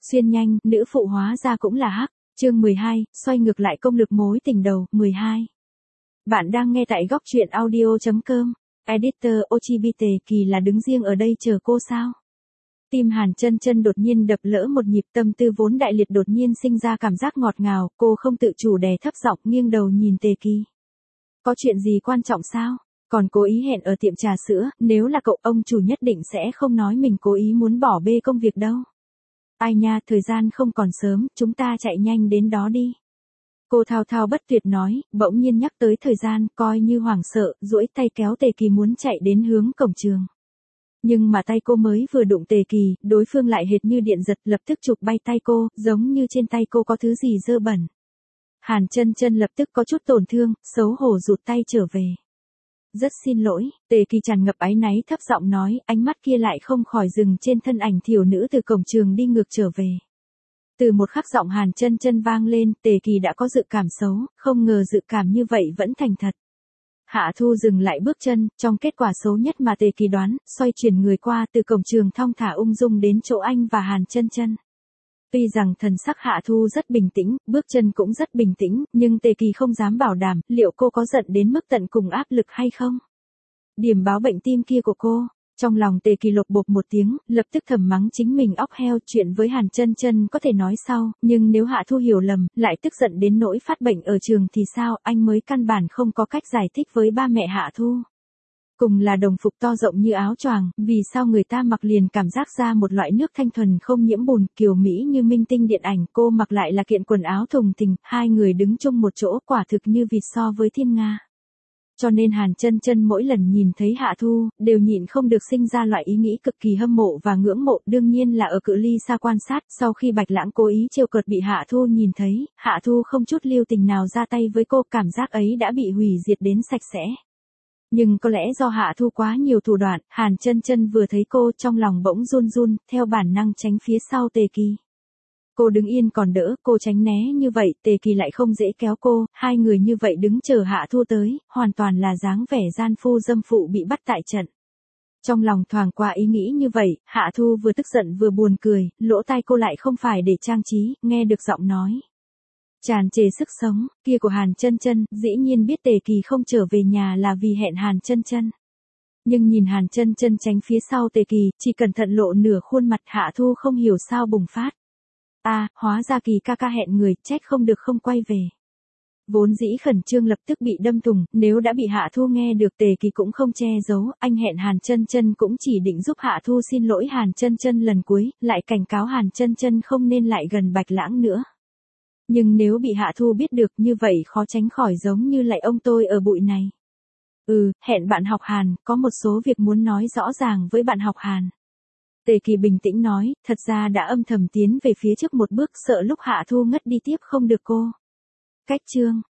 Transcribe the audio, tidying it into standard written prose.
Xuyên nhanh, nữ phụ hóa ra cũng là hắc. Chương 12, xoay ngược lại công lực mối tình đầu, 12. Bạn đang nghe tại góc truyện audio.com. Editor Ochibite Kỳ là đứng riêng ở đây chờ cô sao? Tim Hàn Chân Chân đột nhiên đập lỡ một nhịp, tâm tư vốn đại liệt đột nhiên sinh ra cảm giác ngọt ngào, cô không tự chủ đè thấp giọng nghiêng đầu nhìn Tề Kỳ. Có chuyện gì quan trọng sao? Còn cố ý hẹn ở tiệm trà sữa, nếu là cậu ông chủ nhất định sẽ không nói mình cố ý muốn bỏ bê công việc đâu. Ai nha, thời gian không còn sớm, chúng ta chạy nhanh đến đó đi. Cô thao thao bất tuyệt nói, bỗng nhiên nhắc tới thời gian, coi như hoảng sợ, duỗi tay kéo Tề Kỳ muốn chạy đến hướng cổng trường. Nhưng mà tay cô mới vừa đụng Tề Kỳ, đối phương lại hệt như điện giật, lập tức chụp bay tay cô, giống như trên tay cô có thứ gì dơ bẩn. Hàn Chân Chân lập tức có chút tổn thương, xấu hổ rụt tay trở về. Rất xin lỗi, Tề Kỳ tràn ngập áy náy thấp giọng nói, ánh mắt kia lại không khỏi dừng trên thân ảnh thiểu nữ từ cổng trường đi ngược trở về. Từ một khắc giọng Hàn Chân Chân vang lên, Tề Kỳ đã có dự cảm xấu, không ngờ dự cảm như vậy vẫn thành thật. Hạ Thu dừng lại bước chân, trong kết quả xấu nhất mà Tề Kỳ đoán, xoay chuyển người qua từ cổng trường thong thả ung dung đến chỗ anh và Hàn Chân Chân. Tuy rằng thần sắc Hạ Thu rất bình tĩnh, bước chân cũng rất bình tĩnh, nhưng Tề Kỳ không dám bảo đảm, liệu cô có giận đến mức tận cùng áp lực hay không? Điểm báo bệnh tim kia của cô. Trong lòng Tề Kỳ lột bột một tiếng, lập tức thầm mắng chính mình óc heo, chuyện với Hàn Chân Chân có thể nói sau, nhưng nếu Hạ Thu hiểu lầm, lại tức giận đến nỗi phát bệnh ở trường thì sao, anh mới căn bản không có cách giải thích với ba mẹ Hạ Thu. Cùng là đồng phục to rộng như áo choàng, vì sao người ta mặc liền cảm giác ra một loại nước thanh thuần không nhiễm bùn, kiều mỹ như minh tinh điện ảnh, cô mặc lại là kiện quần áo thùng thình, hai người đứng chung một chỗ quả thực như vịt so với thiên nga. Cho nên Hàn Chân Chân mỗi lần nhìn thấy Hạ Thu, đều nhịn không được sinh ra loại ý nghĩ cực kỳ hâm mộ và ngưỡng mộ, đương nhiên là ở cự ly xa quan sát, sau khi Bạch Lãng cố ý trêu cợt bị Hạ Thu nhìn thấy, Hạ Thu không chút lưu tình nào ra tay với cô, cảm giác ấy đã bị hủy diệt đến sạch sẽ. Nhưng có lẽ do Hạ Thu quá nhiều thủ đoạn, Hàn Chân Chân vừa thấy cô trong lòng bỗng run run, theo bản năng tránh phía sau Tề Kỳ. Cô đứng yên còn đỡ, cô tránh né như vậy, Tề Kỳ lại không dễ kéo cô, hai người như vậy đứng chờ Hạ Thu tới, hoàn toàn là dáng vẻ gian phu dâm phụ bị bắt tại trận. Trong lòng thoáng qua ý nghĩ như vậy, Hạ Thu vừa tức giận vừa buồn cười, lỗ tai cô lại không phải để trang trí, nghe được giọng nói tràn trề sức sống kia của Hàn Chân Chân, dĩ nhiên biết Tề Kỳ không trở về nhà là vì hẹn Hàn Chân Chân. Nhưng nhìn Hàn Chân Chân tránh phía sau Tề Kỳ, chỉ cẩn thận lộ nửa khuôn mặt, Hạ Thu không hiểu sao bùng phát. Hóa ra Kỳ ca ca hẹn người, trách không được không quay về. Vốn dĩ khẩn trương lập tức bị đâm thùng, nếu đã bị Hạ Thu nghe được, Tề Kỳ cũng không che giấu, anh hẹn Hàn Chân Chân cũng chỉ định giúp Hạ Thu xin lỗi Hàn Chân Chân lần cuối, lại cảnh cáo Hàn Chân Chân không nên lại gần Bạch Lãng nữa. Nhưng nếu bị Hạ Thu biết được như vậy khó tránh khỏi giống như lại ông tôi ở bụi này. Hẹn bạn học Hàn, có một số việc muốn nói rõ ràng với bạn học Hàn. Tề Kỳ bình tĩnh nói, thật ra đã âm thầm tiến về phía trước một bước, sợ lúc Hạ Thu ngất đi tiếp không được cô. Cách chương.